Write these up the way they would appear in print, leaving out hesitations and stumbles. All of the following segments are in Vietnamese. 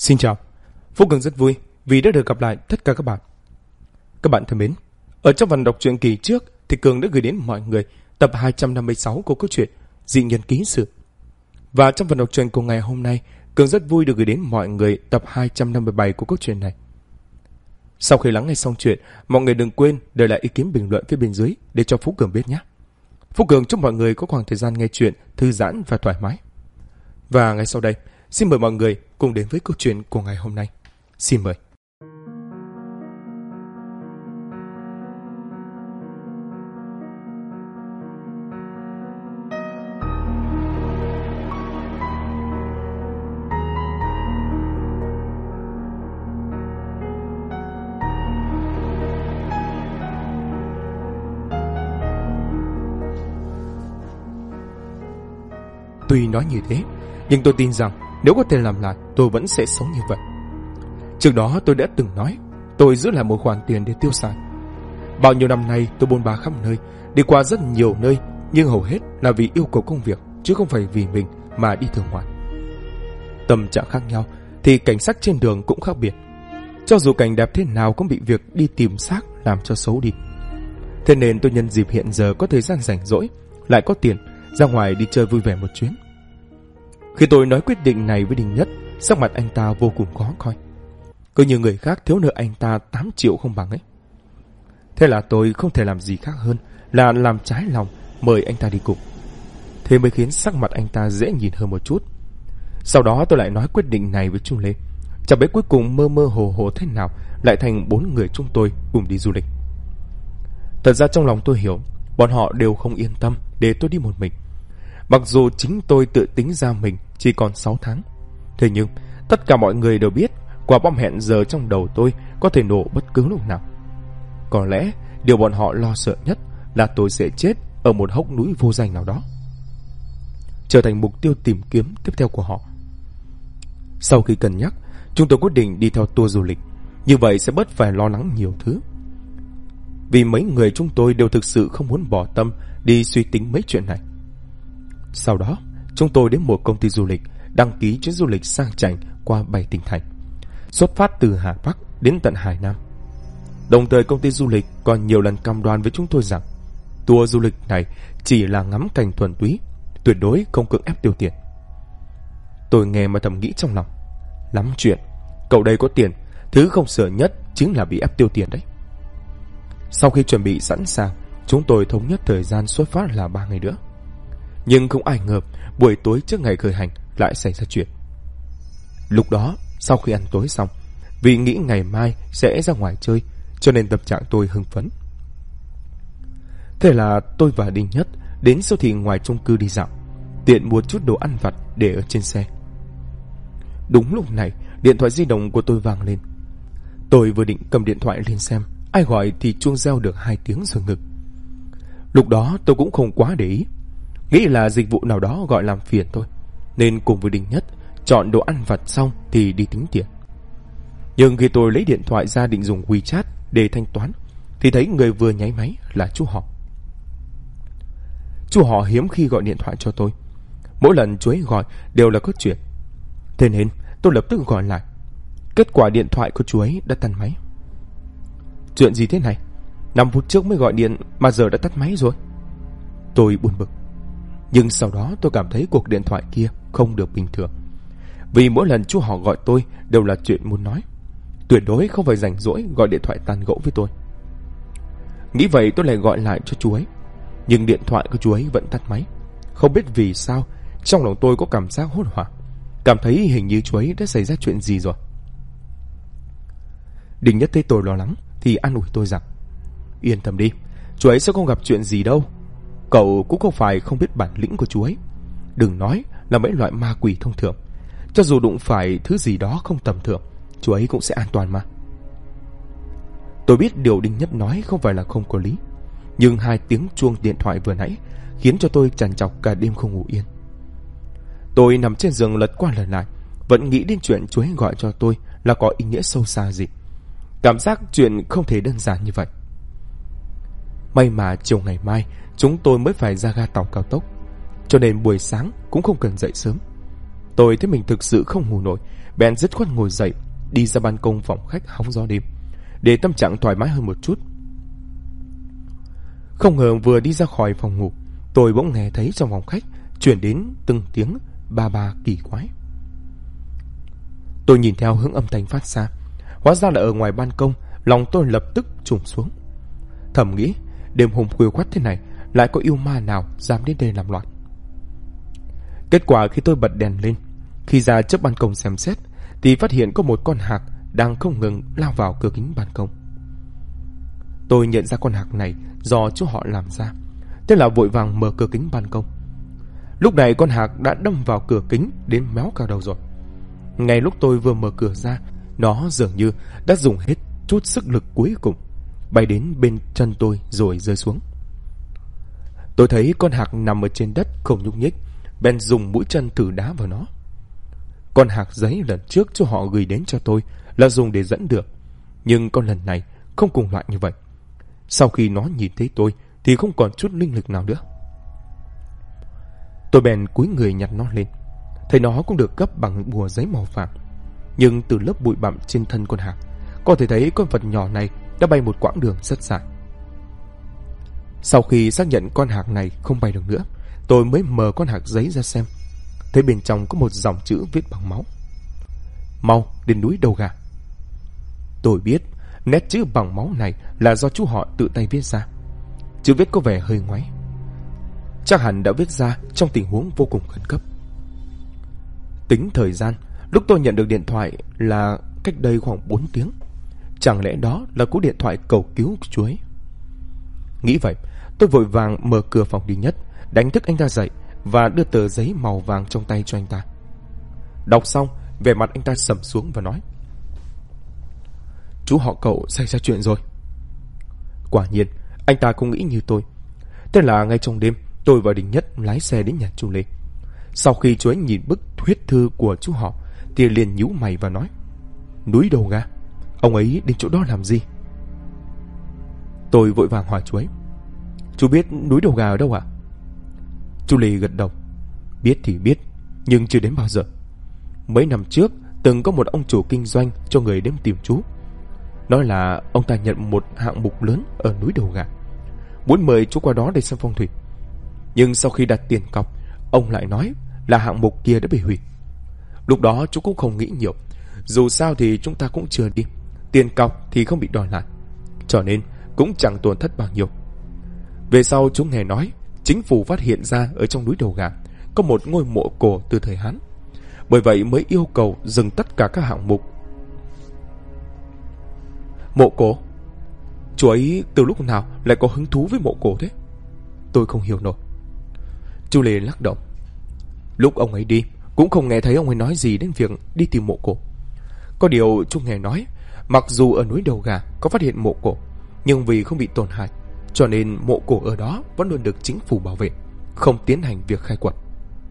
Xin chào, Phúc Cường rất vui vì đã được gặp lại tất cả các bạn. Các bạn thân mến, ở trong phần đọc truyện kỳ trước thì Cường đã gửi đến mọi người tập 256 của câu chuyện Dị Nhân Ký Sự. Và trong phần đọc truyện của ngày hôm nay, Cường rất vui được gửi đến mọi người tập 257 của câu chuyện này. Sau khi lắng nghe xong chuyện, mọi người đừng quên để lại ý kiến bình luận phía bên dưới để cho Phúc Cường biết nhé. Phúc Cường chúc mọi người có khoảng thời gian nghe chuyện thư giãn và thoải mái. Và ngay sau đây, xin mời mọi người cùng đến với câu chuyện của ngày hôm nay. Xin mời. Tuy nói như thế, nhưng tôi tin rằng nếu có thể làm lại, tôi vẫn sẽ sống như vậy. Trước đó tôi đã từng nói, tôi giữ lại một khoản tiền để tiêu xài. Bao nhiêu năm nay tôi bôn ba khắp nơi, đi qua rất nhiều nơi, nhưng hầu hết là vì yêu cầu công việc, chứ không phải vì mình mà đi thường ngoài. Tâm trạng khác nhau, thì cảnh sắc trên đường cũng khác biệt. Cho dù cảnh đẹp thế nào cũng bị việc đi tìm xác làm cho xấu đi. Thế nên tôi nhân dịp hiện giờ có thời gian rảnh rỗi, lại có tiền, ra ngoài đi chơi vui vẻ một chuyến. Khi tôi nói quyết định này với Đình Nhất, sắc mặt anh ta vô cùng khó coi. Cứ như người khác thiếu nợ anh ta 8 triệu không bằng ấy. Thế là tôi không thể làm gì khác hơn là làm trái lòng mời anh ta đi cùng. Thế mới khiến sắc mặt anh ta dễ nhìn hơn một chút. Sau đó tôi lại nói quyết định này với Trung Lê. Chẳng biết cuối cùng mơ mơ hồ hồ thế nào lại thành 4 người chúng tôi cùng đi du lịch. Thật ra trong lòng tôi hiểu, bọn họ đều không yên tâm để tôi đi một mình. Mặc dù chính tôi tự tính ra mình chỉ còn 6 tháng. Thế nhưng tất cả mọi người đều biết quả bom hẹn giờ trong đầu tôi có thể nổ bất cứ lúc nào. Có lẽ điều bọn họ lo sợ nhất là tôi sẽ chết ở một hốc núi vô danh nào đó, trở thành mục tiêu tìm kiếm tiếp theo của họ. Sau khi cân nhắc, chúng tôi quyết định đi theo tour du lịch. Như vậy sẽ bớt phải lo lắng nhiều thứ. Vì mấy người chúng tôi đều thực sự không muốn bỏ tâm đi suy tính mấy chuyện này. Sau đó, chúng tôi đến một công ty du lịch đăng ký chuyến du lịch sang chảnh qua 7 tỉnh thành, xuất phát từ Hà Bắc đến tận Hải Nam. Đồng thời công ty du lịch còn nhiều lần cam đoan với chúng tôi rằng tour du lịch này chỉ là ngắm cảnh thuần túy, tuyệt đối không cưỡng ép tiêu tiền. Tôi nghe mà thầm nghĩ trong lòng, lắm chuyện, cậu đây có tiền, thứ không sợ nhất chính là bị ép tiêu tiền đấy. Sau khi chuẩn bị sẵn sàng, chúng tôi thống nhất thời gian xuất phát là 3 ngày nữa. Nhưng không ai ngờ buổi tối trước ngày khởi hành lại xảy ra chuyện. Lúc đó, sau khi ăn tối xong, vì nghĩ ngày mai sẽ ra ngoài chơi, cho nên tâm trạng tôi hưng phấn. Thế là tôi và Đinh Nhất đến siêu thị ngoài chung cư đi dạo, tiện mua chút đồ ăn vặt để ở trên xe. Đúng lúc này, điện thoại di động của tôi vang lên. Tôi vừa định cầm điện thoại lên xem ai gọi thì chuông reo được 2 tiếng rồi ngực. Lúc đó tôi cũng không quá để ý, nghĩ là dịch vụ nào đó gọi làm phiền thôi, nên cùng với Đinh Nhất chọn đồ ăn vặt xong thì đi tính tiền. Nhưng khi tôi lấy điện thoại ra định dùng WeChat để thanh toán thì thấy người vừa nháy máy là chú họ. Chú họ hiếm khi gọi điện thoại cho tôi, mỗi lần chú ấy gọi đều là có chuyện. Thế nên tôi lập tức gọi lại. Kết quả điện thoại của chú ấy đã tắt máy. Chuyện gì thế này? 5 phút trước mới gọi điện mà giờ đã tắt máy rồi. Tôi buồn bực. Nhưng sau đó tôi cảm thấy cuộc điện thoại kia không được bình thường. Vì mỗi lần chú họ gọi tôi đều là chuyện muốn nói, tuyệt đối không phải rảnh rỗi gọi điện thoại tán gẫu với tôi. Nghĩ vậy tôi lại gọi lại cho chú ấy, nhưng điện thoại của chú ấy vẫn tắt máy. Không biết vì sao, trong lòng tôi có cảm giác hốt hoảng, cảm thấy hình như chú ấy đã xảy ra chuyện gì rồi. Đình Nhất thấy tôi lo lắng thì an ủi tôi rằng yên tâm đi, chú ấy sẽ không gặp chuyện gì đâu. Cậu cũng không phải không biết bản lĩnh của chú ấy. Đừng nói là mấy loại ma quỷ thông thường, cho dù đụng phải thứ gì đó không tầm thường, chú ấy cũng sẽ an toàn mà. Tôi biết điều Đinh Nhất nói không phải là không có lý, nhưng 2 tiếng chuông điện thoại vừa nãy khiến cho tôi trằn trọc cả đêm không ngủ yên. Tôi nằm trên giường lật qua lật lại, vẫn nghĩ đến chuyện chú ấy gọi cho tôi là có ý nghĩa sâu xa gì. Cảm giác chuyện không thể đơn giản như vậy. May mà chiều ngày mai chúng tôi mới phải ra ga tàu cao tốc, cho nên buổi sáng cũng không cần dậy sớm. Tôi thấy mình thực sự không ngủ nổi bèn dứt khoát ngồi dậy, đi ra ban công phòng khách hóng gió đêm, để tâm trạng thoải mái hơn một chút. Không ngờ vừa đi ra khỏi phòng ngủ, tôi bỗng nghe thấy trong phòng khách truyền đến từng tiếng ba ba kỳ quái. Tôi nhìn theo hướng âm thanh phát ra, hóa ra là ở ngoài ban công. Lòng tôi lập tức trùng xuống, thầm nghĩ đêm hôm khuya khoắt thế này lại có yêu ma nào dám đến đây làm loạn. Kết quả khi tôi bật đèn lên, khi ra trước ban công xem xét, thì phát hiện có một con hạc đang không ngừng lao vào cửa kính ban công. Tôi nhận ra con hạc này do chú họ làm ra, thế là vội vàng mở cửa kính ban công. Lúc này con hạc đã đâm vào cửa kính đến méo cả đầu rồi. Ngay lúc tôi vừa mở cửa ra, nó dường như đã dùng hết chút sức lực cuối cùng, bay đến bên chân tôi rồi rơi xuống. Tôi thấy con hạc nằm ở trên đất không nhúc nhích, bèn dùng mũi chân thử đá vào nó. Con hạc giấy lần trước cho họ gửi đến cho tôi là dùng để dẫn đường, nhưng con lần này không cùng loại như vậy. Sau khi nó nhìn thấy tôi thì không còn chút linh lực nào nữa. Tôi bèn cúi người nhặt nó lên, thấy nó cũng được gấp bằng bùa giấy màu vàng, nhưng từ lớp bụi bặm trên thân con hạc có thể thấy con vật nhỏ này đã bay một quãng đường rất dài. Sau khi xác nhận con hạc này không bay được nữa, tôi mới mở con hạc giấy ra xem. Thấy bên trong có một dòng chữ viết bằng máu: "Mau đến núi Đầu Gà." Tôi biết nét chữ bằng máu này là do chú họ tự tay viết ra. Chữ viết có vẻ hơi ngoáy, chắc hẳn đã viết ra trong tình huống vô cùng khẩn cấp. Tính thời gian, lúc tôi nhận được điện thoại là cách đây khoảng 4 tiếng. Chẳng lẽ đó là cú điện thoại cầu cứu của chú ấy? Nghĩ vậy, tôi vội vàng mở cửa phòng đi Nhất, đánh thức anh ta dậy và đưa tờ giấy màu vàng trong tay cho anh ta. Đọc xong, vẻ mặt anh ta sầm xuống và nói: "Chú họ Cậu xảy ra chuyện rồi." Quả nhiên, anh ta cũng nghĩ như tôi. Thế là ngay trong đêm, tôi và Đình Nhất lái xe đến nhà chú Lê. Sau khi chú ấy nhìn bức huyết thư của chú họ thì liền nhíu mày và nói: "Núi Đầu Gà, ông ấy đến chỗ đó làm gì?" Tôi vội vàng hỏi chú ấy: "Chú biết núi Đầu Gà ở đâu ạ?" Chú Lê gật đầu: "Biết thì biết, nhưng chưa đến bao giờ. Mấy năm trước từng có một ông chủ kinh doanh cho người đến tìm chú. Nói là ông ta nhận một hạng mục lớn ở núi Đầu Gà, muốn mời chú qua đó để xem phong thủy. Nhưng sau khi đặt tiền cọc, ông lại nói là hạng mục kia đã bị hủy. Lúc đó chú cũng không nghĩ nhiều, dù sao thì chúng ta cũng chưa đi, tiền cọc thì không bị đòi lại, cho nên cũng chẳng tổn thất bao nhiêu. Về sau chú nghe nói chính phủ phát hiện ra ở trong núi Đầu Gà có một ngôi mộ cổ từ thời Hán, bởi vậy mới yêu cầu dừng tất cả các hạng mục." "Mộ cổ? Chú ấy từ lúc nào lại có hứng thú với mộ cổ thế?" Tôi không hiểu nổi. Chú Lê lắc đầu: "Lúc ông ấy đi cũng không nghe thấy ông ấy nói gì đến việc đi tìm mộ cổ. Có điều chú nghe nói mặc dù ở núi Đầu Gà có phát hiện mộ cổ, nhưng vì không bị tổn hại, cho nên mộ cổ ở đó vẫn luôn được chính phủ bảo vệ, không tiến hành việc khai quật."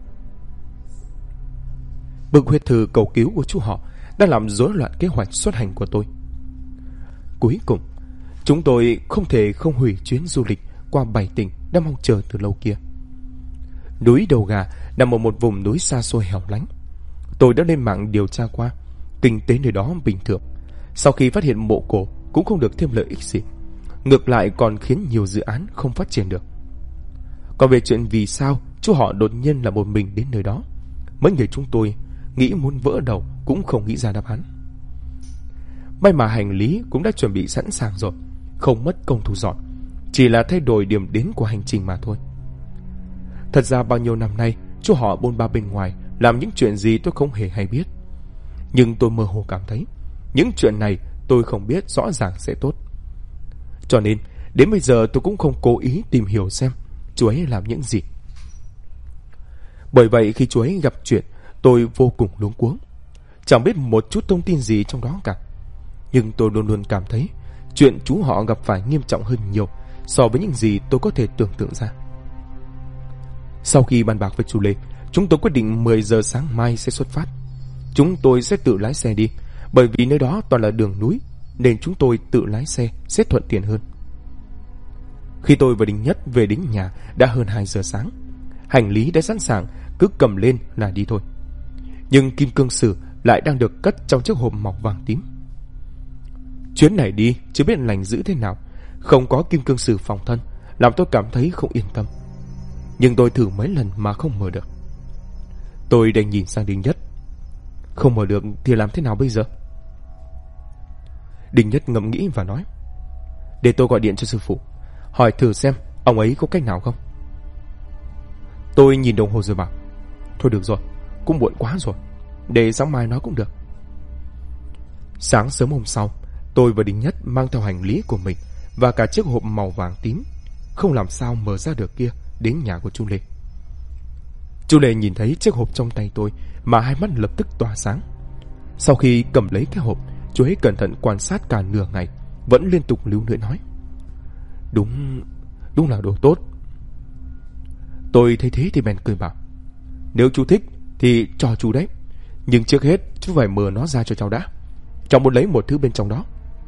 Bức huyết thư cầu cứu của chú họ đã làm rối loạn kế hoạch xuất hành của tôi. Cuối cùng, chúng tôi không thể không hủy chuyến du lịch qua 7 tỉnh đã mong chờ từ lâu kia. Núi Đầu Gà nằm ở một vùng núi xa xôi hẻo lánh. Tôi đã lên mạng điều tra qua, kinh tế nơi đó bình thường. Sau khi phát hiện mộ cổ cũng không được thêm lợi ích gì, ngược lại còn khiến nhiều dự án không phát triển được. Còn về chuyện vì sao chú họ đột nhiên là một mình đến nơi đó, mấy người chúng tôi nghĩ muốn vỡ đầu cũng không nghĩ ra đáp án. May mà hành lý cũng đã chuẩn bị sẵn sàng rồi, không mất công thu dọn, chỉ là thay đổi điểm đến của hành trình mà thôi. Thật ra bao nhiêu năm nay chú họ bôn ba bên ngoài làm những chuyện gì tôi không hề hay biết, nhưng tôi mơ hồ cảm thấy những chuyện này tôi không biết rõ ràng sẽ tốt. Cho nên đến bây giờ tôi cũng không cố ý tìm hiểu xem chú ấy làm những gì. Bởi vậy khi chú ấy gặp chuyện, tôi vô cùng luống cuống, chẳng biết một chút thông tin gì trong đó cả. Nhưng tôi luôn luôn cảm thấy chuyện chú họ gặp phải nghiêm trọng hơn nhiều so với những gì tôi có thể tưởng tượng ra. Sau khi bàn bạc với chú Lê, chúng tôi quyết định 10 giờ sáng mai sẽ xuất phát. Chúng tôi sẽ tự lái xe đi, bởi vì nơi đó toàn là đường núi, nên chúng tôi tự lái xe sẽ thuận tiện hơn. Khi tôi và Đình Nhất về đến nhà đã hơn 2 giờ sáng. Hành lý đã sẵn sàng, cứ cầm lên là đi thôi. Nhưng Kim Cương Sử lại đang được cất trong chiếc hộp màu vàng tím. Chuyến này đi chưa biết lành dữ thế nào, không có kim cương sử phòng thân, làm tôi cảm thấy không yên tâm. Nhưng tôi thử mấy lần mà không mở được. Tôi đành nhìn sang Đinh Nhất. Không mở được thì làm thế nào bây giờ? Đinh Nhất ngẫm nghĩ và nói: để tôi gọi điện cho sư phụ, hỏi thử xem ông ấy có cách nào không. Tôi nhìn đồng hồ rồi bảo: thôi được rồi, cũng muộn quá rồi, để sáng mai nói cũng được. Sáng sớm hôm sau, tôi và Đinh Nhất mang theo hành lý của mình và cả chiếc hộp màu vàng tím, không làm sao mở ra được kia, đến nhà của chú Lê. Chú Lê nhìn thấy chiếc hộp trong tay tôi mà hai mắt lập tức tỏa sáng. Sau khi cầm lấy cái hộp, chú ấy cẩn thận quan sát cả nửa ngày, vẫn liên tục lưu luyến nói: Đúng là đồ tốt. Tôi thấy thế thì bèn cười bảo: nếu chú thích thì cho chú đấy, nhưng trước hết chú phải mở nó ra cho cháu đã. Cháu muốn lấy một thứ bên trong đó.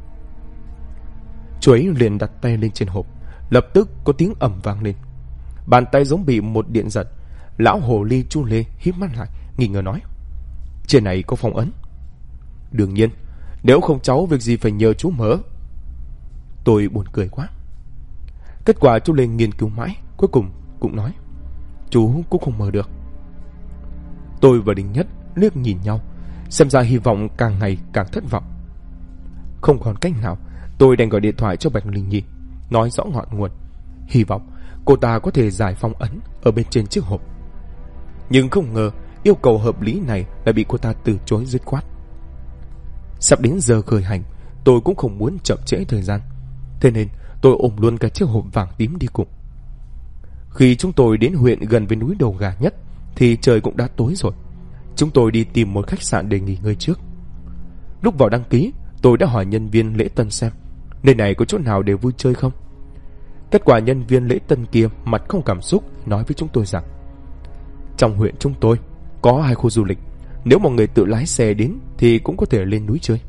Chú ấy liền đặt tay lên trên hộp. Lập tức có tiếng ầm vang lên. Bàn tay giống bị một điện giật. Lão hồ ly chú Lê híp mắt lại, nghi ngờ nói: trên này có phong ấn. Đương nhiên, nếu không cháu việc gì phải nhờ chú mở. Tôi buồn cười quá. Kết quả chú Lê nghiên cứu mãi, cuối cùng cũng nói: chú cũng không mở được. Tôi và Đinh Nhất liếc nhìn nhau, xem ra hy vọng càng ngày càng thất vọng. Không còn cách nào, tôi đành gọi điện thoại cho Bạch Linh Nhi, nói rõ ngọn nguồn, hy vọng cô ta có thể giải phong ấn ở bên trên chiếc hộp. Nhưng không ngờ yêu cầu hợp lý này lại bị cô ta từ chối dứt khoát. Sắp đến giờ khởi hành, tôi cũng không muốn chậm trễ thời gian, thế nên tôi ôm luôn cả chiếc hộp vàng tím đi cùng. Khi chúng tôi đến huyện gần với núi Đầu Gà nhất thì trời cũng đã tối rồi. Chúng tôi đi tìm một khách sạn để nghỉ ngơi trước. Lúc vào đăng ký, tôi đã hỏi nhân viên lễ tân xem nơi này có chỗ nào để vui chơi không. Kết quả nhân viên lễ tân kia mặt không cảm xúc nói với chúng tôi rằng trong huyện chúng tôi có 2 khu du lịch, nếu mọi người tự lái xe đến thì cũng có thể lên núi chơi.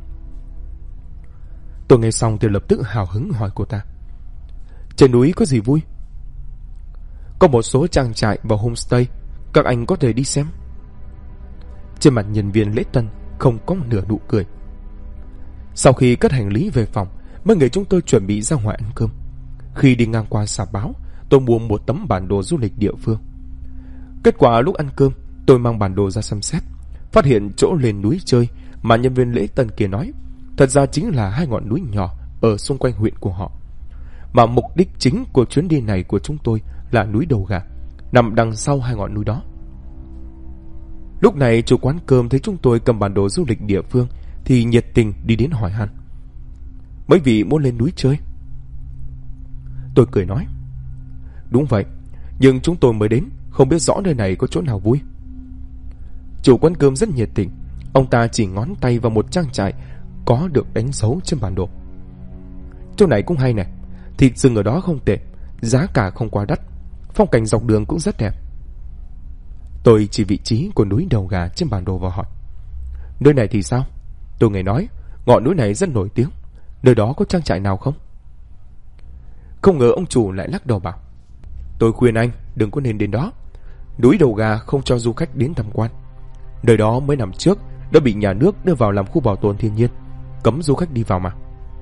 Tôi nghe xong thì lập tức hào hứng hỏi cô ta: trên núi có gì vui? Có một số trang trại và homestay, các anh có thể đi xem. Trên mặt nhân viên lễ tân không có một nửa nụ cười. Sau khi cất hành lý về phòng, mấy người chúng tôi chuẩn bị ra ngoài ăn cơm. Khi đi ngang qua Sà Báo, tôi mua một tấm bản đồ du lịch địa phương. Kết quả lúc ăn cơm, tôi mang bản đồ ra xem xét, phát hiện chỗ lên núi chơi mà nhân viên lễ tân kia nói thật ra chính là 2 ngọn núi nhỏ ở xung quanh huyện của họ. Mà mục đích chính của chuyến đi này của chúng tôi là núi Đầu Gà, nằm đằng sau 2 ngọn núi đó. Lúc này chủ quán cơm thấy chúng tôi cầm bản đồ du lịch địa phương thì nhiệt tình đi đến hỏi han: mấy vị muốn lên núi chơi? Tôi cười nói: đúng vậy, nhưng chúng tôi mới đến, không biết rõ nơi này có chỗ nào vui. Chủ quán cơm rất nhiệt tình. Ông ta chỉ ngón tay vào một trang trại có được đánh dấu trên bản đồ. Chỗ này cũng hay này, thịt rừng ở đó không tệ, giá cả không quá đắt, phong cảnh dọc đường cũng rất đẹp. Tôi chỉ vị trí của núi Đầu Gà trên bản đồ và hỏi: nơi này thì sao? Tôi nghe nói ngọn núi này rất nổi tiếng, nơi đó có trang trại nào không? Không ngờ ông chủ lại lắc đầu bảo: tôi khuyên anh đừng có nên đến đó. Núi Đầu Gà không cho du khách đến tham quan. Nơi đó mấy năm trước đã bị nhà nước đưa vào làm khu bảo tồn thiên nhiên, cấm du khách đi vào mà.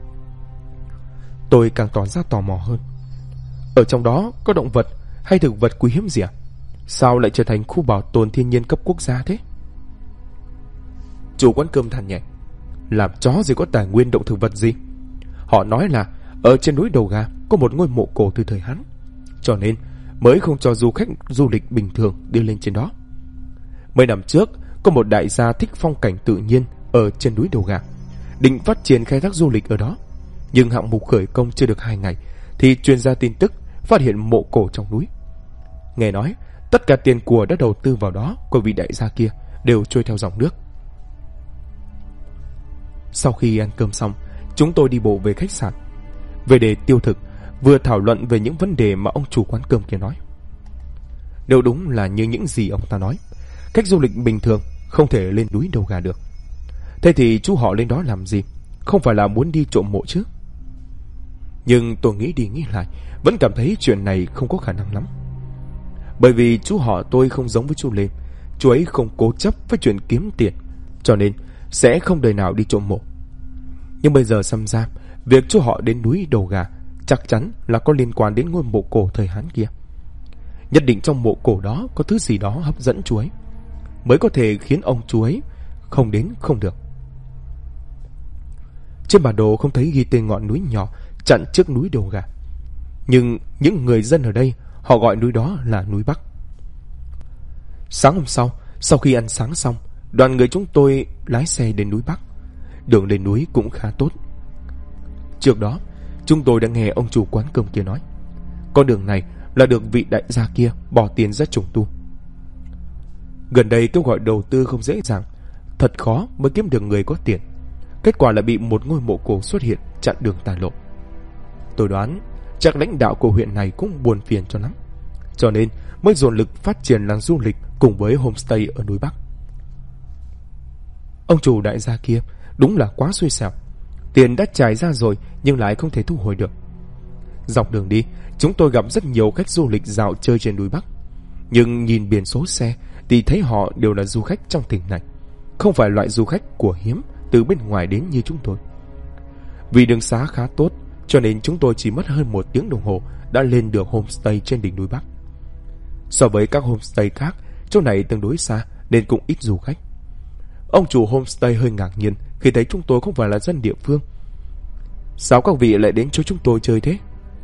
Tôi càng tỏ ra tò mò hơn. Ở trong đó có động vật hay thực vật quý hiếm gì à? Sao lại trở thành khu bảo tồn thiên nhiên cấp quốc gia thế? Chủ quán cơm than nhẹ: làm chó gì có tài nguyên động thực vật gì. Họ nói là ở trên núi Đầu Gà có một ngôi mộ cổ từ thời Hán, cho nên mới không cho du khách du lịch bình thường đi lên trên đó. Mấy năm trước có một đại gia thích phong cảnh tự nhiên ở trên núi Đầu Gà, định phát triển khai thác du lịch ở đó. Nhưng hạng mục khởi công chưa được 2 ngày thì truyền ra tin tức phát hiện mộ cổ trong núi. Nghe nói tất cả tiền của đã đầu tư vào đó của vị đại gia kia đều trôi theo dòng nước. Sau khi ăn cơm xong, chúng tôi đi bộ về khách sạn. Về để tiêu thực, vừa thảo luận về những vấn đề mà ông chủ quán cơm kia nói. Nếu đúng là như những gì ông ta nói, khách du lịch bình thường không thể lên núi Đầu Gà được, thế thì chú họ lên đó làm gì? Không phải là muốn đi trộm mộ chứ? Nhưng tôi nghĩ đi nghĩ lại, vẫn cảm thấy chuyện này không có khả năng lắm. Bởi vì chú họ tôi không giống với chú Lê. Chú ấy không cố chấp với chuyện kiếm tiền, cho nên sẽ không đời nào đi trộm mộ. Nhưng bây giờ xem ra, việc cho họ đến núi Đầu Gà chắc chắn là có liên quan đến ngôi mộ cổ thời Hán kia. Nhất định trong mộ cổ đó có thứ gì đó hấp dẫn chú ấy, mới có thể khiến ông chú ấy không đến không được. Trên bản đồ không thấy ghi tên ngọn núi nhỏ chặn trước núi Đầu Gà, nhưng những người dân ở đây họ gọi núi đó là núi Bắc. Sáng hôm sau khi ăn sáng xong, đoàn người chúng tôi lái xe đến núi Bắc. Đường lên núi cũng khá tốt. Trước đó chúng tôi đã nghe ông chủ quán cơm kia nói, con đường này là được vị đại gia kia bỏ tiền ra trùng tu. Gần đây kêu gọi đầu tư không dễ dàng, thật khó mới kiếm được người có tiền. Kết quả là bị một ngôi mộ cổ xuất hiện chặn đường tài lộ. Tôi đoán chắc lãnh đạo của huyện này cũng buồn phiền cho lắm, cho nên mới dồn lực phát triển làng du lịch cùng với homestay ở núi Bắc. Ông chủ đại gia kia đúng là quá xui xẻo. Tiền đã trải ra rồi nhưng lại không thể thu hồi được. Dọc đường đi, chúng tôi gặp rất nhiều khách du lịch dạo chơi trên núi Bắc. Nhưng nhìn biển số xe thì thấy họ đều là du khách trong tỉnh này, không phải loại du khách của hiếm từ bên ngoài đến như chúng tôi. Vì đường xá khá tốt, cho nên chúng tôi chỉ mất hơn 1 tiếng đồng hồ đã lên được homestay trên đỉnh núi Bắc. So với các homestay khác, chỗ này tương đối xa nên cũng ít du khách. Ông chủ homestay hơi ngạc nhiên khi thấy chúng tôi không phải là dân địa phương. Sao các vị lại đến chỗ chúng tôi chơi thế?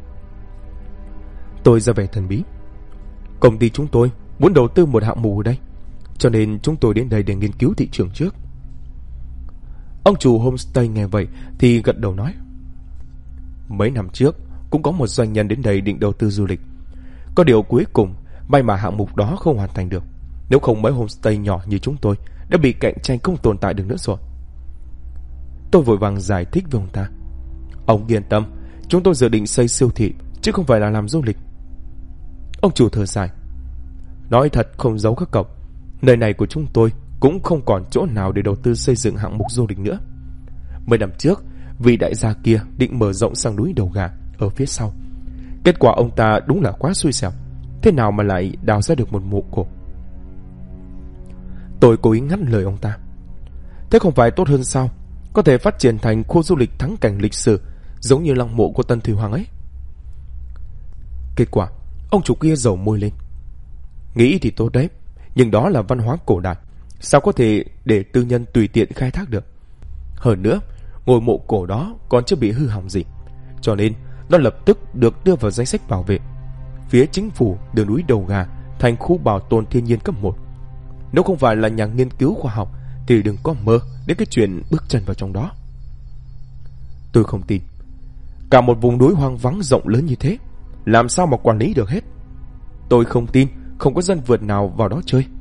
Tôi ra vẻ thần bí. Công ty chúng tôi muốn đầu tư một hạng mục ở đây, cho nên chúng tôi đến đây để nghiên cứu thị trường trước. Ông chủ homestay nghe vậy thì gật đầu nói, mấy năm trước cũng có một doanh nhân đến đây định đầu tư du lịch. Có điều cuối cùng may mà hạng mục đó không hoàn thành được. Nếu không mấy homestay nhỏ như chúng tôi đã bị cạnh tranh không tồn tại được nữa rồi. Tôi vội vàng giải thích với ông ta, ông yên tâm, chúng tôi dự định xây siêu thị chứ không phải là làm du lịch. Ông chủ thở dài, nói thật không giấu các cậu, nơi này của chúng tôi cũng không còn chỗ nào để đầu tư xây dựng hạng mục du lịch nữa. 10 năm trước, vị đại gia kia định mở rộng sang núi Đầu Gà ở phía sau. Kết quả ông ta đúng là quá xui xẻo, thế nào mà lại đào ra được một mộ cổ. Tôi cố ý ngắt lời ông ta, thế không phải tốt hơn sao? Có thể phát triển thành khu du lịch thắng cảnh lịch sử, giống như lăng mộ của Tân Thủy Hoàng ấy. Kết quả ông chủ kia dầu môi lên, nghĩ thì tốt đấy, nhưng đó là văn hóa cổ đại, sao có thể để tư nhân tùy tiện khai thác được. Hơn nữa, ngôi mộ cổ đó còn chưa bị hư hỏng gì, cho nên nó lập tức được đưa vào danh sách bảo vệ. Phía chính phủ đưa núi Đầu Gà thành khu bảo tồn thiên nhiên cấp 1. Nếu không phải là nhà nghiên cứu khoa học thì đừng có mơ đến cái chuyện bước chân vào trong đó. Tôi không tin. Cả một vùng núi hoang vắng rộng lớn như thế, làm sao mà quản lý được hết? Tôi không tin không có dân vượt nào vào đó chơi.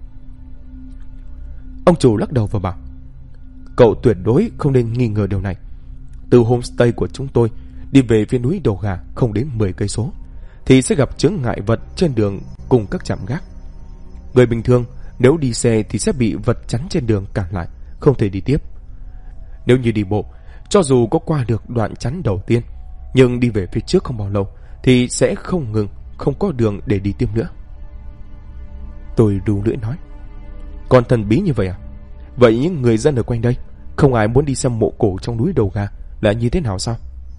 Ông chủ lắc đầu và bảo, cậu tuyệt đối không nên nghi ngờ điều này. Từ homestay của chúng tôi đi về phía núi Đầu Gà không đến 10 cây số thì sẽ gặp chướng ngại vật trên đường cùng các trạm gác. Người bình thường nếu đi xe thì sẽ bị vật chắn trên đường cản lại, không thể đi tiếp. Nếu như đi bộ, cho dù có qua được đoạn chắn đầu tiên, nhưng đi về phía trước không bao lâu thì sẽ không ngừng, không có đường để đi tiếp nữa. Tôi ru lưỡi nói, còn thần bí như vậy à? Vậy những người dân ở quanh đây không ai muốn đi xem mộ cổ trong núi Đầu Gà là như thế nào sao?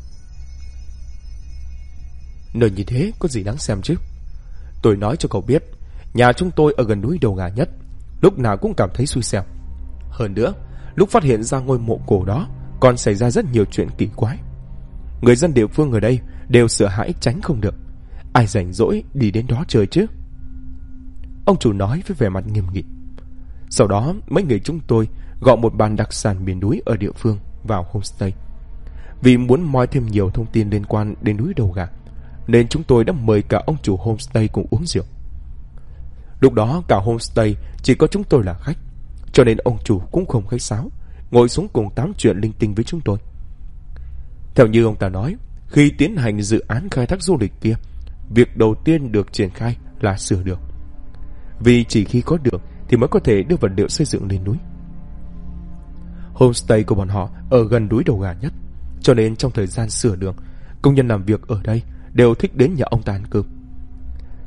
Nơi như thế có gì đáng xem chứ? Tôi nói cho cậu biết, nhà chúng tôi ở gần núi Đầu Gà nhất, lúc nào cũng cảm thấy xui xẻo. Hơn nữa, lúc phát hiện ra ngôi mộ cổ đó còn xảy ra rất nhiều chuyện kỳ quái. Người dân địa phương ở đây đều sợ hãi tránh không được. Ai rảnh rỗi đi đến đó chơi chứ? Ông chủ nói với vẻ mặt nghiêm nghị. Sau đó mấy người chúng tôi gọi một bàn đặc sản miền núi ở địa phương vào homestay. Vì muốn moi thêm nhiều thông tin liên quan đến núi Đầu Gà, nên chúng tôi đã mời cả ông chủ homestay cùng uống rượu. Lúc đó cả homestay chỉ có chúng tôi là khách, cho nên ông chủ cũng không khách sáo, ngồi xuống cùng tám chuyện linh tinh với chúng tôi. Theo như ông ta nói, khi tiến hành dự án khai thác du lịch kia, việc đầu tiên được triển khai là sửa đường. Vì chỉ khi có đường thì mới có thể đưa vật liệu xây dựng lên núi. Homestay của bọn họ ở gần núi Đầu Gà nhất, cho nên trong thời gian sửa đường, công nhân làm việc ở đây đều thích đến nhà ông ta ăn cơm.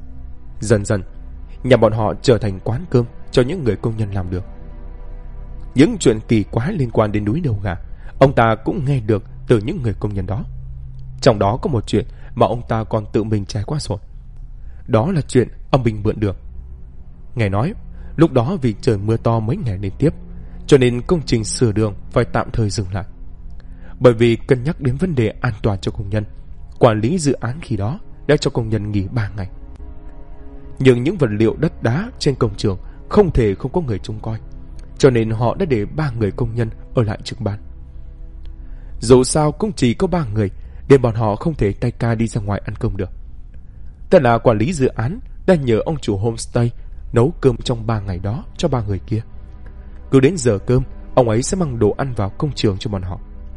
Dần dần, nhà bọn họ trở thành quán cơm cho những người công nhân làm đường. Những chuyện kỳ quái liên quan đến núi Đầu Gà, ông ta cũng nghe được từ những người công nhân đó. Trong đó có một chuyện mà ông ta còn tự mình trải qua rồi. Đó là chuyện âm binh mượn đường. Nghe nói, lúc đó vì trời mưa to mấy ngày liên tiếp, cho nên công trình sửa đường phải tạm thời dừng lại. Bởi vì cân nhắc đến vấn đề an toàn cho công nhân, quản lý dự án khi đó đã cho công nhân nghỉ 3 ngày. Nhưng những vật liệu đất đá trên công trường không thể không có người trông coi, cho nên họ đã để 3 người công nhân ở lại trực ban. Dù sao cũng chỉ có 3 người, nên bọn họ không thể tay ca đi ra ngoài ăn cơm được. Thế là quản lý dự án đã nhờ ông chủ homestay nấu cơm trong 3 ngày đó cho 3 người kia. Cứ đến giờ cơm, ông ấy sẽ mang đồ ăn vào công trường cho bọn họ.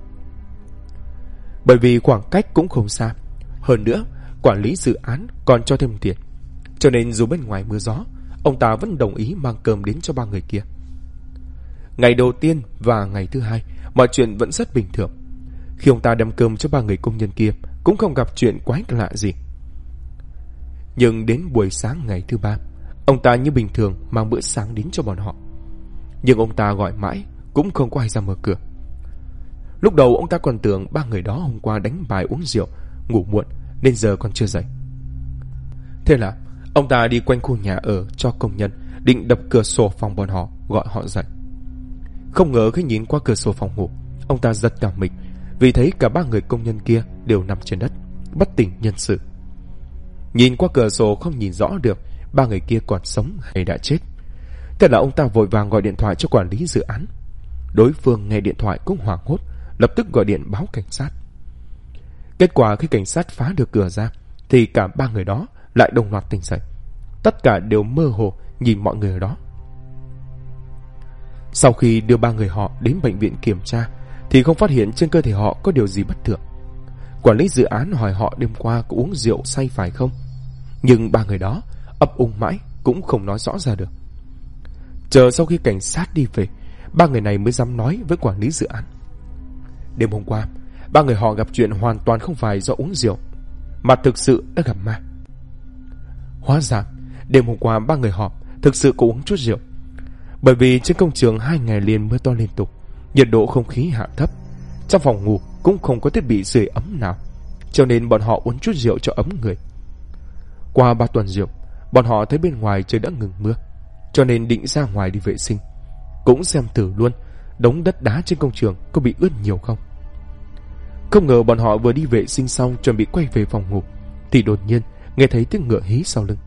Bởi vì khoảng cách cũng không xa, hơn nữa quản lý dự án còn cho thêm tiền, cho nên dù bên ngoài mưa gió, ông ta vẫn đồng ý mang cơm đến cho 3 người kia. Ngày đầu tiên và ngày thứ hai, mọi chuyện vẫn rất bình thường. Khi ông ta đem cơm cho 3 người công nhân kia, cũng không gặp chuyện quái lạ gì. Nhưng đến buổi sáng ngày thứ ba, ông ta như bình thường mang bữa sáng đến cho bọn họ. Nhưng ông ta gọi mãi cũng không có ai ra mở cửa. Lúc đầu ông ta còn tưởng 3 người đó hôm qua đánh bài uống rượu, ngủ muộn nên giờ còn chưa dậy. Thế là ông ta đi quanh khu nhà ở cho công nhân, định đập cửa sổ phòng bọn họ, gọi họ dậy. Không ngờ khi nhìn qua cửa sổ phòng ngủ, ông ta giật cả mình vì thấy cả 3 người công nhân kia đều nằm trên đất, bất tỉnh nhân sự. Nhìn qua cửa sổ không nhìn rõ được 3 người kia còn sống hay đã chết. Thế là ông ta vội vàng gọi điện thoại cho quản lý dự án. Đối phương nghe điện thoại cũng hoảng hốt, lập tức gọi điện báo cảnh sát. Kết quả khi cảnh sát phá được cửa ra, thì cả 3 người đó lại đồng loạt tỉnh dậy. Tất cả đều mơ hồ nhìn mọi người ở đó. Sau khi đưa 3 người họ đến bệnh viện kiểm tra, thì không phát hiện trên cơ thể họ có điều gì bất thường. Quản lý dự án hỏi họ đêm qua có uống rượu say phải không, nhưng 3 người đó ấp úng mãi cũng không nói rõ ra được. Chờ sau khi cảnh sát đi về, 3 người này mới dám nói với quản lý dự án. Đêm hôm qua, 3 người họ gặp chuyện hoàn toàn không phải do uống rượu, mà thực sự đã gặp ma. Hóa ra, đêm hôm qua 3 người họ thực sự có uống chút rượu. Bởi vì trên công trường 2 ngày liền mưa to liên tục, nhiệt độ không khí hạ thấp, trong phòng ngủ cũng không có thiết bị sưởi ấm nào, cho nên bọn họ uống chút rượu cho ấm người. Qua 3 tuần rượu, bọn họ thấy bên ngoài trời đã ngừng mưa, cho nên định ra ngoài đi vệ sinh, cũng xem thử luôn đống đất đá trên công trường có bị ướt nhiều không. Không ngờ bọn họ vừa đi vệ sinh xong chuẩn bị quay về phòng ngủ, thì đột nhiên nghe thấy tiếng ngựa hí sau lưng.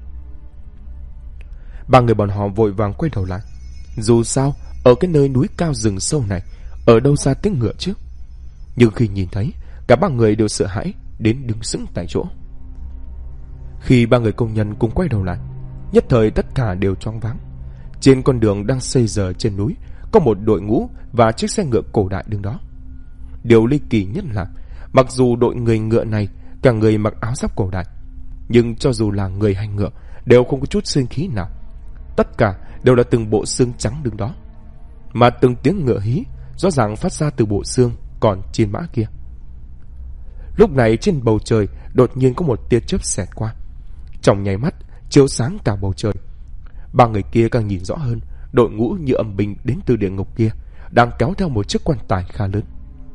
3 người bọn họ vội vàng quay đầu lại. Dù sao ở cái nơi núi cao rừng sâu này, ở đâu ra tiếng ngựa chứ? Nhưng khi nhìn thấy, cả 3 người đều sợ hãi đến đứng sững tại chỗ. Khi 3 người công nhân cùng quay đầu lại, nhất thời tất cả đều choáng váng. Trên con đường đang xây dở trên núi, có một đội ngũ và chiếc xe ngựa cổ đại đứng đó. Điều ly kỳ nhất là, mặc dù đội người ngựa này cả người mặc áo giáp cổ đại, nhưng cho dù là người hay ngựa đều không có chút sinh khí nào. Tất cả đều là từng bộ xương trắng đứng đó, mà từng tiếng ngựa hí rõ ràng phát ra từ bộ xương còn trên mã kia. Lúc này trên bầu trời đột nhiên có một tia chớp xẹt qua, trong nháy mắt chiếu sáng cả bầu trời. 3 người kia càng nhìn rõ hơn, đội ngũ như âm binh đến từ địa ngục kia đang kéo theo một chiếc quan tài khá lớn.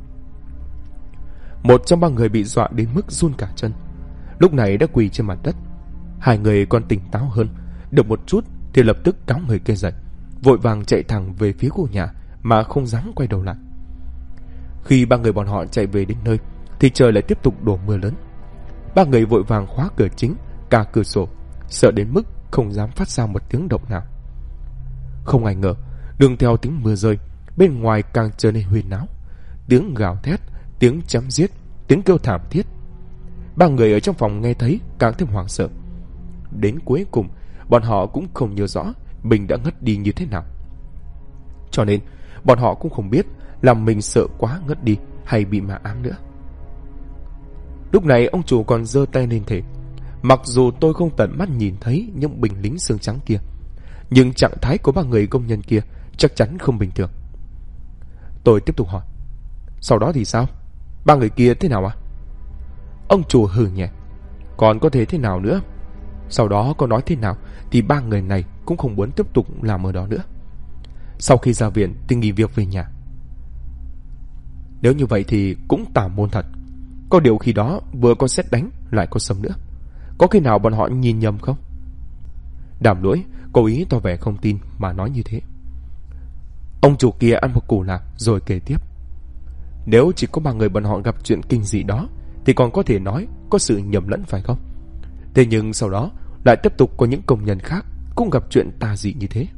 Một trong 3 người bị dọa đến mức run cả chân, lúc này đã quỳ trên mặt đất. 2 người còn tỉnh táo hơn, được một chút thì lập tức cáo người kia dậy, vội vàng chạy thẳng về phía khu nhà mà không dám quay đầu lại. Khi 3 người bọn họ chạy về đến nơi thì trời lại tiếp tục đổ mưa lớn. 3 người vội vàng khóa cửa chính, cả cửa sổ, sợ đến mức không dám phát ra một tiếng động nào. Không ai ngờ, đường theo tiếng mưa rơi, bên ngoài càng trở nên huyên náo. Tiếng gào thét, tiếng chém giết, tiếng kêu thảm thiết. 3 người ở trong phòng nghe thấy càng thêm hoảng sợ. Đến cuối cùng, bọn họ cũng không nhớ rõ mình đã ngất đi như thế nào. Cho nên, bọn họ cũng không biết là mình sợ quá ngất đi hay bị ma ám nữa. Lúc này ông chủ còn giơ tay lên thề. Mặc dù tôi không tận mắt nhìn thấy những binh lính xương trắng kia, nhưng trạng thái của 3 người công nhân kia chắc chắn không bình thường. Tôi tiếp tục hỏi, sau đó thì sao? 3 người kia thế nào ạ? Ông chủ hừ nhẹ, còn có thể thế nào nữa? Sau đó có nói thế nào thì 3 người này cũng không muốn tiếp tục làm ở đó nữa. Sau khi ra viện thì nghỉ việc về nhà. Nếu như vậy thì cũng tà môn thật. Có điều khi đó vừa có sét đánh lại có sấm nữa. Có khi nào bọn họ nhìn nhầm không? Đàm Lỗi cố ý tỏ vẻ không tin mà nói như thế. Ông chủ kia ăn một củ lạc rồi kể tiếp. Nếu chỉ có 3 người bọn họ gặp chuyện kinh dị đó thì còn có thể nói có sự nhầm lẫn phải không? Thế nhưng sau đó lại tiếp tục có những công nhân khác cũng gặp chuyện tà dị như thế.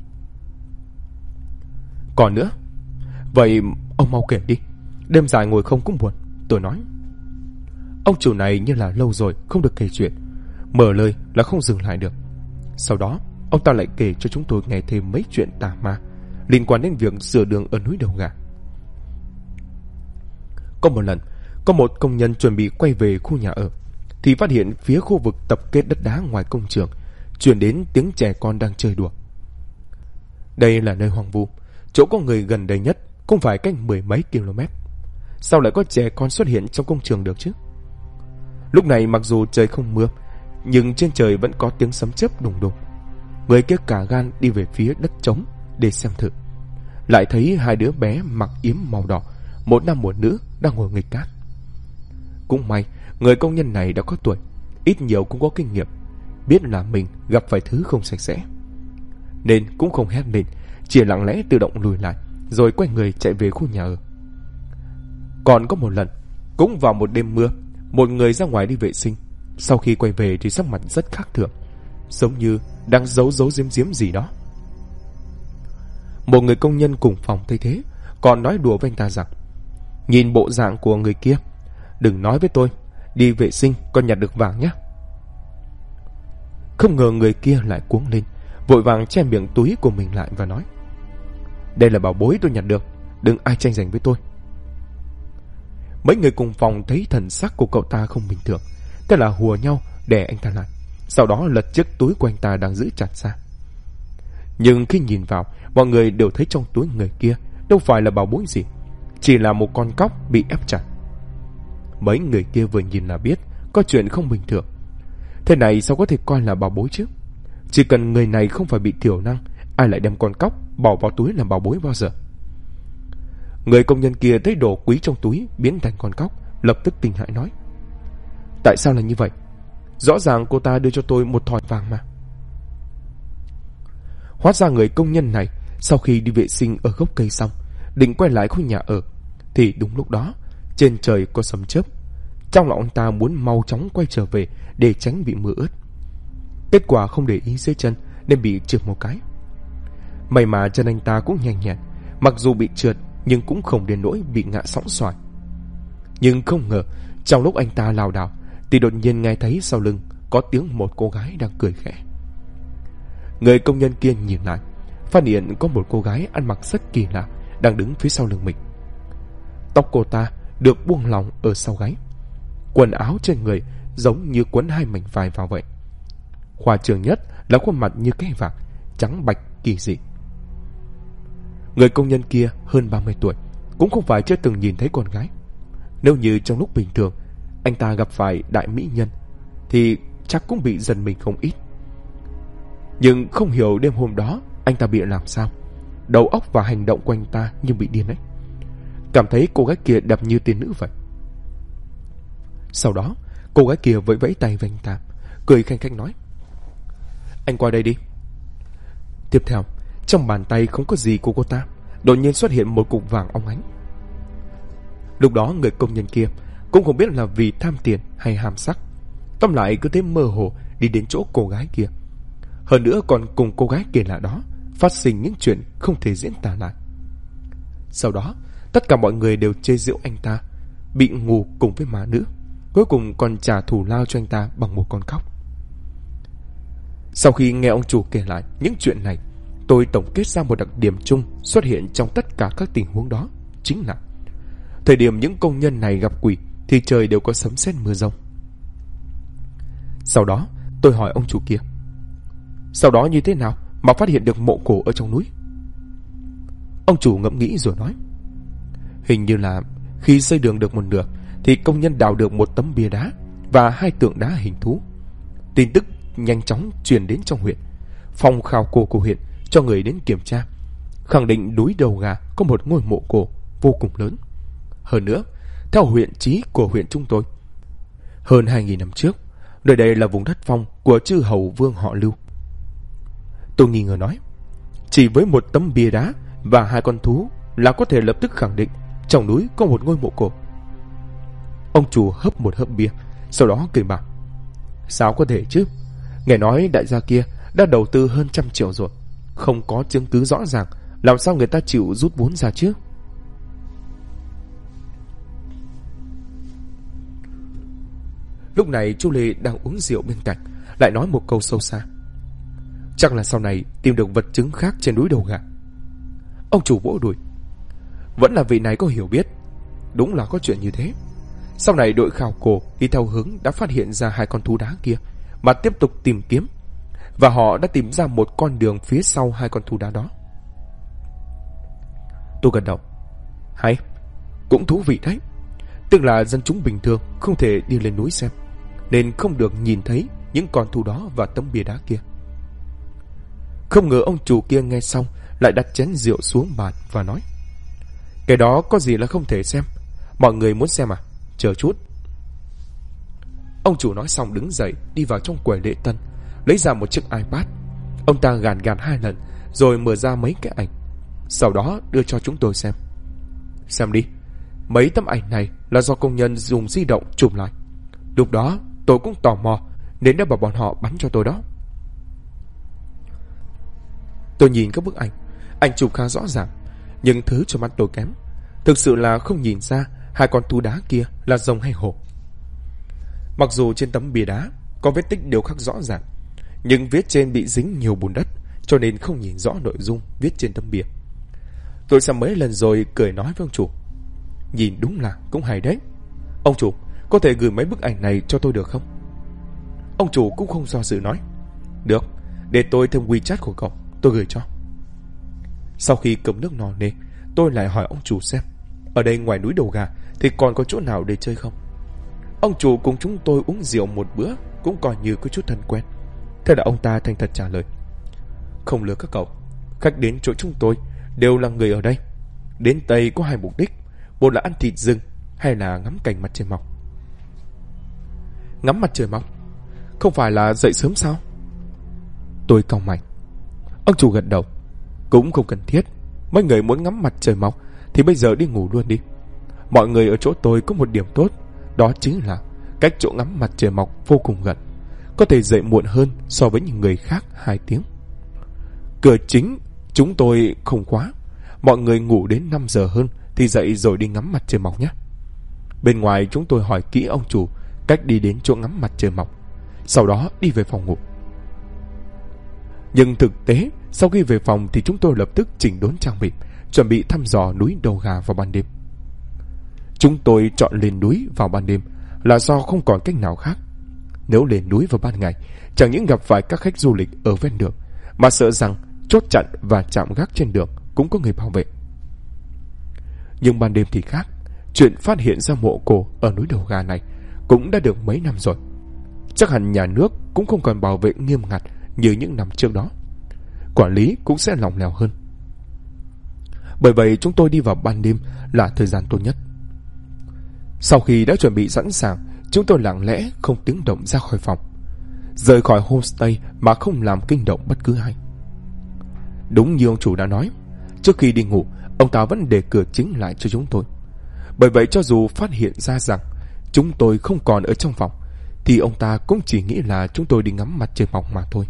Còn nữa, vậy ông mau kể đi. Đêm dài ngồi không cũng buồn, tôi nói. Ông chủ này như là lâu rồi không được kể chuyện, mở lời là không dừng lại được. Sau đó ông ta lại kể cho chúng tôi nghe thêm mấy chuyện tà ma liên quan đến việc sửa đường ở núi Đầu Gà. Có một lần, có một công nhân chuẩn bị quay về khu nhà ở thì phát hiện phía khu vực tập kết đất đá ngoài công trường truyền đến tiếng trẻ con đang chơi đùa. Đây là nơi hoang vu, chỗ có người gần đây nhất cũng phải cách 10 mấy km. Sao lại có trẻ con xuất hiện trong công trường được chứ? Lúc này mặc dù trời không mưa, nhưng trên trời vẫn có tiếng sấm chớp đùng đùng. Người kia cả gan đi về phía đất trống để xem thử. Lại thấy 2 đứa bé mặc yếm màu đỏ, một nam một nữ đang ngồi nghịch cát. Cũng may người công nhân này đã có tuổi, ít nhiều cũng có kinh nghiệm, biết là mình gặp phải thứ không sạch sẽ, nên cũng không hét lên, chỉ lặng lẽ tự động lùi lại rồi quay người chạy về khu nhà ở. Còn có một lần, cũng vào một đêm mưa, một người ra ngoài đi vệ sinh. Sau khi quay về thì sắc mặt rất khác thường, giống như đang giấu giếm gì đó. Một người công nhân cùng phòng thấy thế, còn nói đùa với anh ta rằng: nhìn bộ dạng của người kia, đừng nói với tôi, đi vệ sinh còn nhặt được vàng nhé. Không ngờ người kia lại cuống lên, vội vàng che miệng túi của mình lại và nói: đây là bảo bối tôi nhặt được, đừng ai tranh giành với tôi. Mấy người cùng phòng thấy thần sắc của cậu ta không bình thường, thế là hùa nhau đè anh ta lại, sau đó lật chiếc túi của anh ta đang giữ chặt ra. Nhưng khi nhìn vào, mọi người đều thấy trong túi người kia đâu phải là bảo bối gì, chỉ là một con cóc bị ép chặt. Mấy người kia vừa nhìn là biết có chuyện không bình thường. Thế này sao có thể coi là bảo bối chứ? Chỉ cần người này không phải bị thiểu năng, ai lại đem con cóc bỏ vào túi làm bảo bối bao giờ? Người công nhân kia thấy đồ quý trong túi biến thành con cóc, lập tức kinh hãi nói: tại sao là như vậy? Rõ ràng cô ta đưa cho tôi một thỏi vàng mà. Hóa ra người công nhân này sau khi đi vệ sinh ở gốc cây xong, định quay lại khu nhà ở, thì đúng lúc đó trên trời có sấm chớp. Trong lòng anh ta muốn mau chóng quay trở về để tránh bị mưa ướt. Kết quả không để ý dưới chân nên bị trượt một cái. May mà chân anh ta cũng nhanh nhẹn, mặc dù bị trượt nhưng cũng không đến nỗi bị ngã sóng xoài. Nhưng không ngờ trong lúc anh ta lảo đảo thì đột nhiên nghe thấy sau lưng có tiếng một cô gái đang cười khẽ. Người công nhân kia nhìn lại, phát hiện có một cô gái ăn mặc rất kỳ lạ đang đứng phía sau lưng mình. Tóc cô ta được buông lỏng ở sau gáy, quần áo trên người giống như quấn 2 mảnh vải vào vậy. Khoa trương nhất là khuôn mặt như cây vạc, trắng bạch kỳ dị. Người công nhân kia hơn 30 tuổi, cũng không phải chưa từng nhìn thấy con gái. Nếu như trong lúc bình thường anh ta gặp phải đại mỹ nhân thì chắc cũng bị giật mình không ít. Nhưng không hiểu đêm hôm đó anh ta bị làm sao, đầu óc và hành động của anh ta như bị điên ấy. Cảm thấy cô gái kia đẹp như tiên nữ vậy. Sau đó cô gái kia vẫy vẫy tay với anh ta, cười khanh khách nói: anh qua đây đi. Tiếp theo, trong bàn tay không có gì của cô ta đột nhiên xuất hiện một cục vàng óng ánh. Lúc đó người công nhân kia cũng không biết là vì tham tiền hay ham sắc, tóm lại cứ thế mơ hồ đi đến chỗ cô gái kia. Hơn nữa còn cùng cô gái kia là đó phát sinh những chuyện không thể diễn tả lại. Sau đó tất cả mọi người đều chê giễu anh ta bị ngủ cùng với ma nữ, cuối cùng còn trả thù lao cho anh ta bằng một con cóc. Sau khi nghe ông chủ kể lại những chuyện này, tôi tổng kết ra một đặc điểm chung xuất hiện trong tất cả các tình huống đó, chính là thời điểm những công nhân này gặp quỷ thì trời đều có sấm sét mưa rông. Sau đó tôi hỏi ông chủ kia: sau đó như thế nào mà phát hiện được mộ cổ ở trong núi? Ông chủ ngẫm nghĩ rồi nói: hình như là khi xây đường được một nửa thì công nhân đào được một tấm bia đá và 2 tượng đá hình thú. Tin tức nhanh chóng truyền đến trong huyện. Phòng khảo cổ của huyện cho người đến kiểm tra. khẳng định núi Đầu Gà có một ngôi mộ cổ vô cùng lớn. Hơn nữa, theo huyện trí của huyện chúng tôi, hơn 2.000 năm trước, nơi đây là vùng đất phong của chư hầu vương họ Lưu. Tôi nghi ngờ nói, chỉ với một tấm bia đá và 2 con thú là có thể lập tức khẳng định trong núi có một ngôi mộ cổ. Ông chủ hớp một hớp bia, sau đó cười bảo, sao có thể chứ? Nghe nói đại gia kia đã đầu tư hơn 100 triệu rồi, không có chứng cứ rõ ràng, làm sao người ta chịu rút vốn ra chứ? Lúc này chú Lê đang uống rượu bên cạnh lại nói một câu sâu xa, chắc là sau này tìm được vật chứng khác trên núi Đầu Gà. Ông chủ vỗ đùi, vẫn là vị này có hiểu biết, đúng là có chuyện như thế. Sau này đội khảo cổ đi theo hướng đã phát hiện ra 2 con thú đá kia mà tiếp tục tìm kiếm, và họ đã tìm ra một con đường phía sau 2 con thú đá đó. Tôi gật đầu, hay, cũng thú vị đấy. Tức là dân chúng bình thường không thể đi lên núi xem, nên không được nhìn thấy những con thú đó và tấm bia đá kia. Không ngờ ông chủ kia nghe xong lại đặt chén rượu xuống bàn và nói, cái đó có gì là không thể xem, mọi người muốn xem à? Chờ chút. Ông chủ nói xong đứng dậy đi vào trong quầy lễ tân, lấy ra một chiếc iPad. Ông ta gàn 2 lần rồi mở ra mấy cái ảnh, sau đó đưa cho chúng tôi xem. Xem đi, mấy tấm ảnh này là do công nhân dùng di động chụp lại. Lúc đó tôi cũng tò mò nên đã bảo bọn họ bắn cho tôi đó. Tôi nhìn các bức ảnh, ảnh chụp khá rõ ràng, nhưng thứ cho mắt tôi kém thực sự là không nhìn ra 2 con thú đá kia là rồng hay hổ. Mặc dù trên tấm bia đá có vết tích đều khắc rõ ràng, nhưng viết trên bị dính nhiều bùn đất, cho nên không nhìn rõ nội dung viết trên tấm bia. Tôi xem mấy lần rồi cười nói với ông chủ, nhìn đúng là cũng hay đấy. Ông chủ, có thể gửi mấy bức ảnh này cho tôi được không? Ông chủ cũng không do dự nói, được, để tôi thêm WeChat của cậu, tôi gửi cho. Sau khi cầm nước no nê, tôi lại hỏi ông chủ xem ở đây ngoài núi Đầu Gà thì còn có chỗ nào để chơi không. Ông chủ cùng chúng tôi uống rượu một bữa cũng coi như có chút thân quen. Thế là ông ta thành thật trả lời, không lừa các cậu, khách đến chỗ chúng tôi đều là người ở đây. Đến Tây có 2 mục đích, một là ăn thịt rừng, hay là ngắm cảnh mặt trời mọc. Ngắm mặt trời mọc? Không phải là dậy sớm sao? Tôi cau mày. Ông chủ gật đầu, cũng không cần thiết. Mấy người muốn ngắm mặt trời mọc thì bây giờ đi ngủ luôn đi. Mọi người ở chỗ tôi có một điểm tốt, đó chính là cách chỗ ngắm mặt trời mọc vô cùng gần, có thể dậy muộn hơn so với những người khác 2 tiếng. Cửa chính chúng tôi không khóa, mọi người ngủ đến 5 giờ hơn thì dậy rồi đi ngắm mặt trời mọc nhé. Bên ngoài chúng tôi hỏi kỹ ông chủ cách đi đến chỗ ngắm mặt trời mọc, sau đó đi về phòng ngủ. Nhưng thực tế sau khi về phòng thì chúng tôi lập tức chỉnh đốn trang bị, chuẩn bị thăm dò núi Đầu Gà vào ban đêm. Chúng tôi chọn lên núi vào ban đêm là do không còn cách nào khác. Nếu lên núi vào ban ngày, chẳng những gặp phải các khách du lịch ở ven đường, mà sợ rằng chốt chặn và trạm gác trên đường cũng có người bảo vệ. Nhưng ban đêm thì khác, chuyện phát hiện ra mộ cổ ở núi Đầu Gà này cũng đã được mấy năm rồi. Chắc hẳn nhà nước cũng không còn bảo vệ nghiêm ngặt như những năm trước đó, quản lý cũng sẽ lỏng lẻo hơn. Bởi vậy chúng tôi đi vào ban đêm là thời gian tốt nhất. Sau khi đã chuẩn bị sẵn sàng, chúng tôi lặng lẽ không tiếng động ra khỏi phòng, rời khỏi homestay mà không làm kinh động bất cứ ai. Đúng như ông chủ đã nói, trước khi đi ngủ, ông ta vẫn để cửa chính lại cho chúng tôi. Bởi vậy cho dù phát hiện ra rằng chúng tôi không còn ở trong phòng, thì ông ta cũng chỉ nghĩ là chúng tôi đi ngắm mặt trời mọc mà thôi.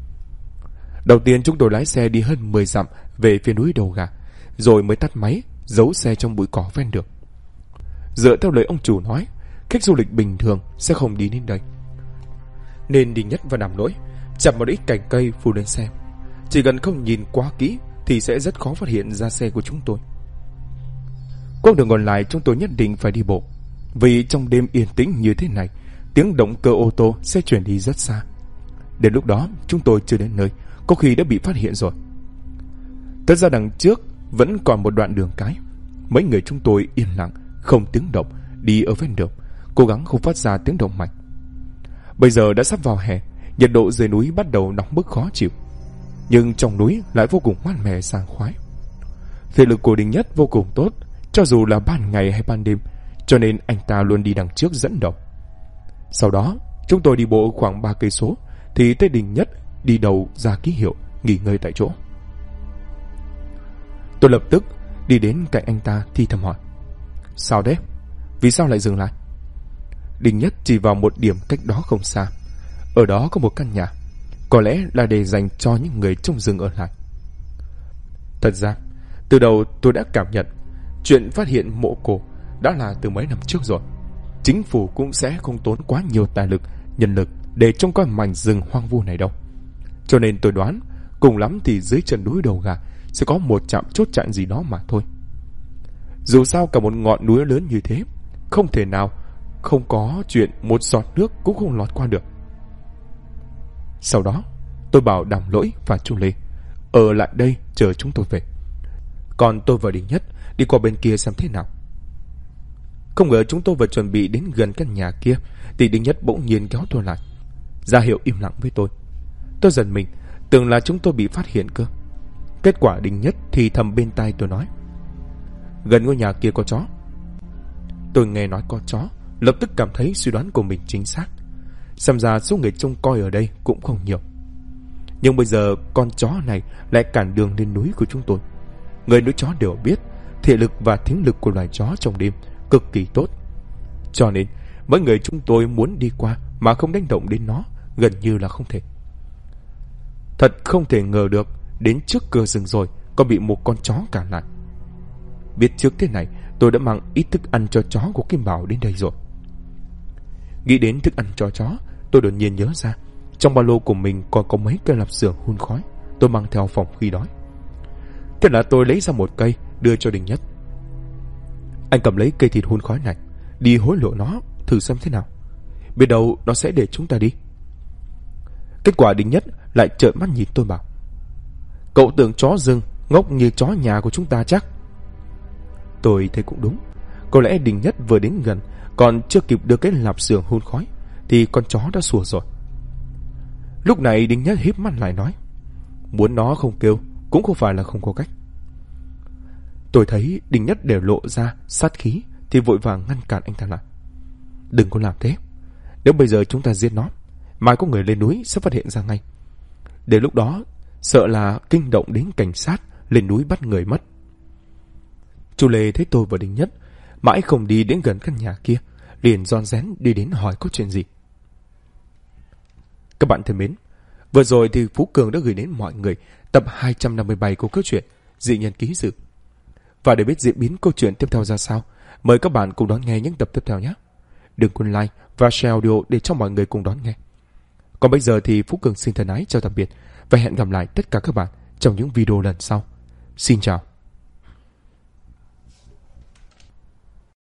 Đầu tiên chúng tôi lái xe đi hơn 10 dặm về phía núi Đầu Gà, rồi mới tắt máy, giấu xe trong bụi cỏ ven đường. Dựa theo lời ông chủ nói, khách du lịch bình thường sẽ không đi đến đây, nên đi nhất và nằm lỗi chặt một ít cành cây phủ lên xe. Chỉ cần không nhìn quá kỹ thì sẽ rất khó phát hiện ra xe của chúng tôi. Quãng đường còn lại chúng tôi nhất định phải đi bộ, vì trong đêm yên tĩnh như thế này, tiếng động cơ ô tô sẽ chuyển đi rất xa. Đến lúc đó chúng tôi chưa đến nơi, có khi đã bị phát hiện rồi. Thật ra đằng trước vẫn còn một đoạn đường cái. Mấy người chúng tôi yên lặng, không tiếng động, đi ở ven đường, cố gắng không phát ra tiếng động mạnh. Bây giờ đã sắp vào hè, nhiệt độ dưới núi bắt đầu nóng bức khó chịu, nhưng trong núi lại vô cùng mát mẻ sảng khoái. Thể lực của Đình Nhất vô cùng tốt, cho dù là ban ngày hay ban đêm, cho nên anh ta luôn đi đằng trước dẫn đầu. Sau đó, chúng tôi đi bộ khoảng 3 cây số thì tới Đình Nhất đi đầu ra ký hiệu nghỉ ngơi tại chỗ. Tôi lập tức đi đến cạnh anh ta thì thầm hỏi: "Sao đấy? Vì sao lại dừng lại?" Đình Nhất chỉ vào một điểm cách đó không xa. Ở đó có một căn nhà, có lẽ là để dành cho những người trong rừng ở lại. Thật ra, từ đầu tôi đã cảm nhận chuyện phát hiện mộ cổ đã là từ mấy năm trước rồi. Chính phủ cũng sẽ không tốn quá nhiều tài lực, nhân lực để trông coi mảnh rừng hoang vu này đâu. Cho nên tôi đoán cùng lắm thì dưới chân núi Đầu Gà sẽ có một trạm chốt chặn gì đó mà thôi. Dù sao cả một ngọn núi lớn như thế, không thể nào không có chuyện một giọt nước cũng không lọt qua được. Sau đó tôi bảo Đàm Lỗi và Chu Lê ở lại đây chờ chúng tôi về, còn tôi và Đình Nhất đi qua bên kia xem thế nào. Không ngờ chúng tôi vừa chuẩn bị đến gần căn nhà kia thì Đình Nhất bỗng nhiên kéo tôi lại, ra hiệu im lặng với tôi. Tôi giật mình, tưởng là chúng tôi bị phát hiện cơ. Kết quả Đình Nhất thì thầm bên tai tôi nói: "Gần ngôi nhà kia có chó." Tôi nghe nói có chó, lập tức cảm thấy suy đoán của mình chính xác. Xem ra số người trông coi ở đây cũng không nhiều. Nhưng bây giờ con chó này lại cản đường lên núi của chúng tôi. Người nuôi chó đều biết thể lực và thính lực của loài chó trong đêm cực kỳ tốt, cho nên mấy người chúng tôi muốn đi qua mà không đánh động đến nó gần như là không thể. Thật không thể ngờ được đến trước cửa rừng rồi còn bị một con chó cản lại. Biết trước thế này tôi đã mang ít thức ăn cho chó của Kim Bảo đến đây rồi. Nghĩ đến thức ăn cho chó, tôi đột nhiên nhớ ra trong ba lô của mình còn có mấy cây lạp xưởng hun khói tôi mang theo phòng khi đói. Thế là tôi lấy ra một cây đưa cho Đình Nhất. Anh cầm lấy cây thịt hun khói này, đi hối lộ nó thử xem thế nào, biết đâu nó sẽ để chúng ta đi. Kết quả Đình Nhất lại trợn mắt nhìn tôi bảo: "Cậu tưởng chó rừng ngốc như chó nhà của chúng ta chắc?" Tôi thấy cũng đúng. Có lẽ Đình Nhất vừa đến gần, còn chưa kịp đưa cái lạp xưởng hun khói thì con chó đã sủa rồi. Lúc này Đình Nhất híp mắt lại nói: "Muốn nó không kêu cũng không phải là không có cách." Tôi thấy Đình Nhất đều lộ ra sát khí thì vội vàng ngăn cản anh ta lại: "Đừng có làm thế. Nếu bây giờ chúng ta giết nó, mai có người lên núi sẽ phát hiện ra ngay. Đến lúc đó sợ là kinh động đến cảnh sát lên núi bắt người mất." Chu Lê thấy tôi và Đình Nhất mãi không đi đến gần căn nhà kia, liền ron rén đi đến hỏi có chuyện gì. Các bạn thân mến, vừa rồi thì Phú Cường đã gửi đến mọi người tập 257 của câu chuyện Dị Nhân Ký Sự. Và để biết diễn biến câu chuyện tiếp theo ra sao, mời các bạn cùng đón nghe những tập tiếp theo nhé. Đừng quên like và share audio để cho mọi người cùng đón nghe. Còn bây giờ thì Phú Cường xin thân ái chào tạm biệt và hẹn gặp lại tất cả các bạn trong những video lần sau. Xin chào.